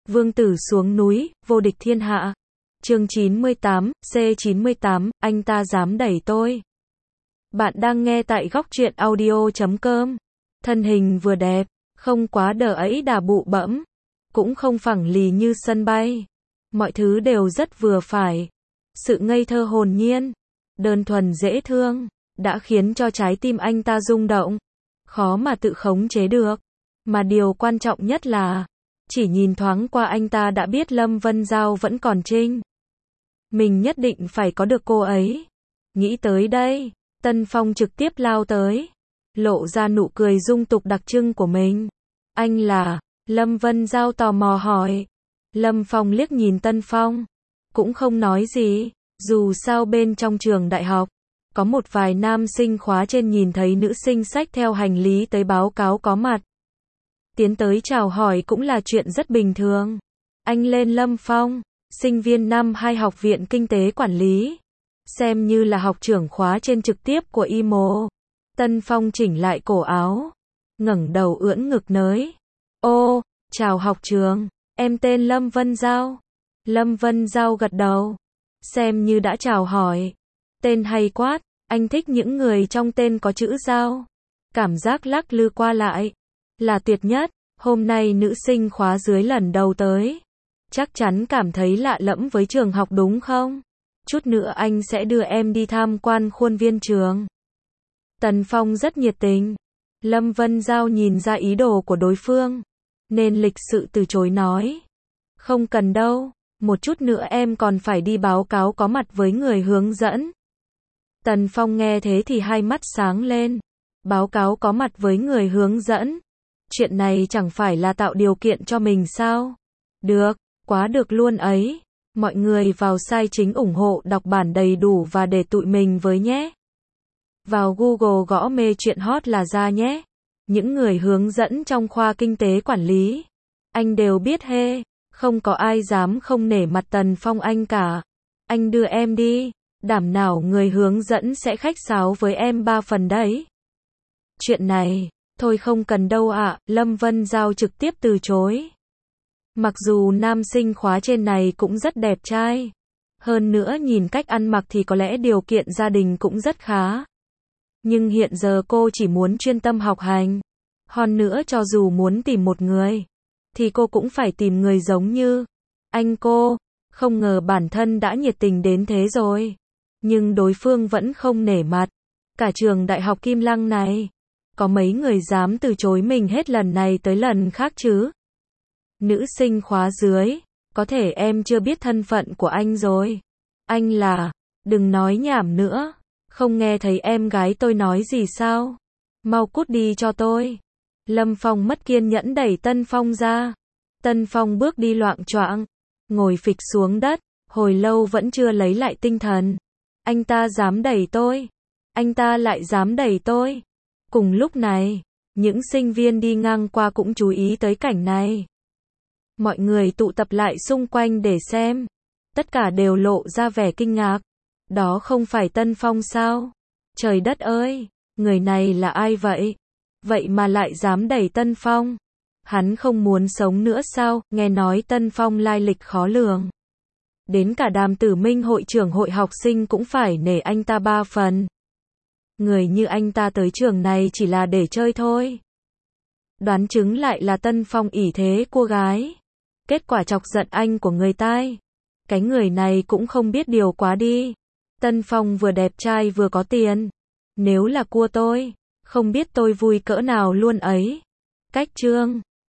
Vương tử xuống núi, vô địch thiên hạ. Chương 98, C98, anh ta dám đẩy tôi. Bạn đang nghe tại góc truyện audio.com. Thân hình vừa đẹp, không quá đờ ấy đà bụ bẫm, cũng không phẳng lì như sân bay. Mọi thứ đều rất vừa phải. Sự ngây thơ hồn nhiên, đơn thuần dễ thương, đã khiến cho trái tim anh ta rung động. Khó mà tự khống chế được. Mà điều quan trọng nhất là, chỉ nhìn thoáng qua anh ta đã biết Lâm Vân Giao vẫn còn trinh. Mình nhất định phải có được cô ấy. Nghĩ tới đây, Tân Phong trực tiếp lao tới, lộ ra nụ cười dung tục đặc trưng của mình. Anh là? Lâm Vân Giao tò mò hỏi. Lâm Phong liếc nhìn Tân Phong, cũng không nói gì. Dù sao bên trong trường đại học, có một vài nam sinh khóa trên nhìn thấy nữ sinh xách theo hành lý tới báo cáo có mặt. Tiến tới chào hỏi cũng là chuyện rất bình thường. Anh lên Lâm Phong, sinh viên năm 2 học viện kinh tế quản lý, xem như là học trưởng khóa trên trực tiếp của IMO. Tân Phong chỉnh lại cổ áo, ngẩng đầu ưỡn ngực nới. Ô, chào học trường, em tên Lâm Vân Giao. Lâm Vân Giao gật đầu, xem như đã chào hỏi. Tên hay quá, anh thích những người trong tên có chữ Giao. Cảm giác lắc lư qua lại là tuyệt nhất. Hôm nay nữ sinh khóa dưới lần đầu tới, chắc chắn cảm thấy lạ lẫm với trường học đúng không? Chút nữa anh sẽ đưa em đi tham quan khuôn viên trường. Tần Phong rất nhiệt tình. Lâm Vân Giao nhìn ra ý đồ của đối phương, nên lịch sự từ chối nói. Không cần đâu, một chút nữa em còn phải đi báo cáo có mặt với người hướng dẫn. Tần Phong nghe thế thì hai mắt sáng lên. Báo cáo có mặt với người hướng dẫn? Chuyện này chẳng phải là tạo điều kiện cho mình sao? Được, quá được luôn ấy. Mọi người vào site chính ủng hộ đọc bản đầy đủ và để tụi mình với nhé. Vào Google gõ mê chuyện hot là ra nhé. Những người hướng dẫn trong khoa kinh tế quản lý, anh đều biết hê. Không có ai dám không nể mặt Tần Phong anh cả. Anh đưa em đi, đảm nào người hướng dẫn sẽ khách sáo với em 3 phần đấy. Chuyện này, thôi không cần đâu ạ, Lâm Vân Giao trực tiếp từ chối. Mặc dù nam sinh khóa trên này cũng rất đẹp trai, hơn nữa nhìn cách ăn mặc thì có lẽ điều kiện gia đình cũng rất khá. Nhưng hiện giờ cô chỉ muốn chuyên tâm học hành. Hơn nữa cho dù muốn tìm một người, thì cô cũng phải tìm người giống như anh cô. Không ngờ bản thân đã nhiệt tình đến thế rồi. Nhưng đối phương vẫn không nể mặt. Cả trường đại học Kim Lăng này, có mấy người dám từ chối mình hết lần này tới lần khác chứ? Nữ sinh khóa dưới, có thể em chưa biết thân phận của anh rồi. Anh là, đừng nói nhảm nữa, không nghe thấy em gái tôi nói gì sao? Mau cút đi cho tôi. Lâm Phong mất kiên nhẫn đẩy Tân Phong ra. Tân Phong bước đi loạng choạng, ngồi phịch xuống đất, hồi lâu vẫn chưa lấy lại tinh thần. Anh ta dám đẩy tôi. Anh ta lại dám đẩy tôi. Cùng lúc này, những sinh viên đi ngang qua cũng chú ý tới cảnh này. Mọi người tụ tập lại xung quanh để xem. Tất cả đều lộ ra vẻ kinh ngạc. Đó không phải Tân Phong sao? Trời đất ơi, người này là ai vậy? Vậy mà lại dám đẩy Tân Phong. Hắn không muốn sống nữa sao? Nghe nói Tân Phong lai lịch khó lường. Đến cả Đàm Tử Minh hội trưởng hội học sinh cũng phải nể anh ta 3 phần. Người như anh ta tới trường này chỉ là để chơi thôi. Đoán chứng lại là Tân Phong ỷ thế cô gái. Kết quả chọc giận anh của người ta. Cái người này cũng không biết điều quá đi. Tân Phong vừa đẹp trai vừa có tiền. Nếu là cua tôi, không biết tôi vui cỡ nào luôn ấy. Cách chương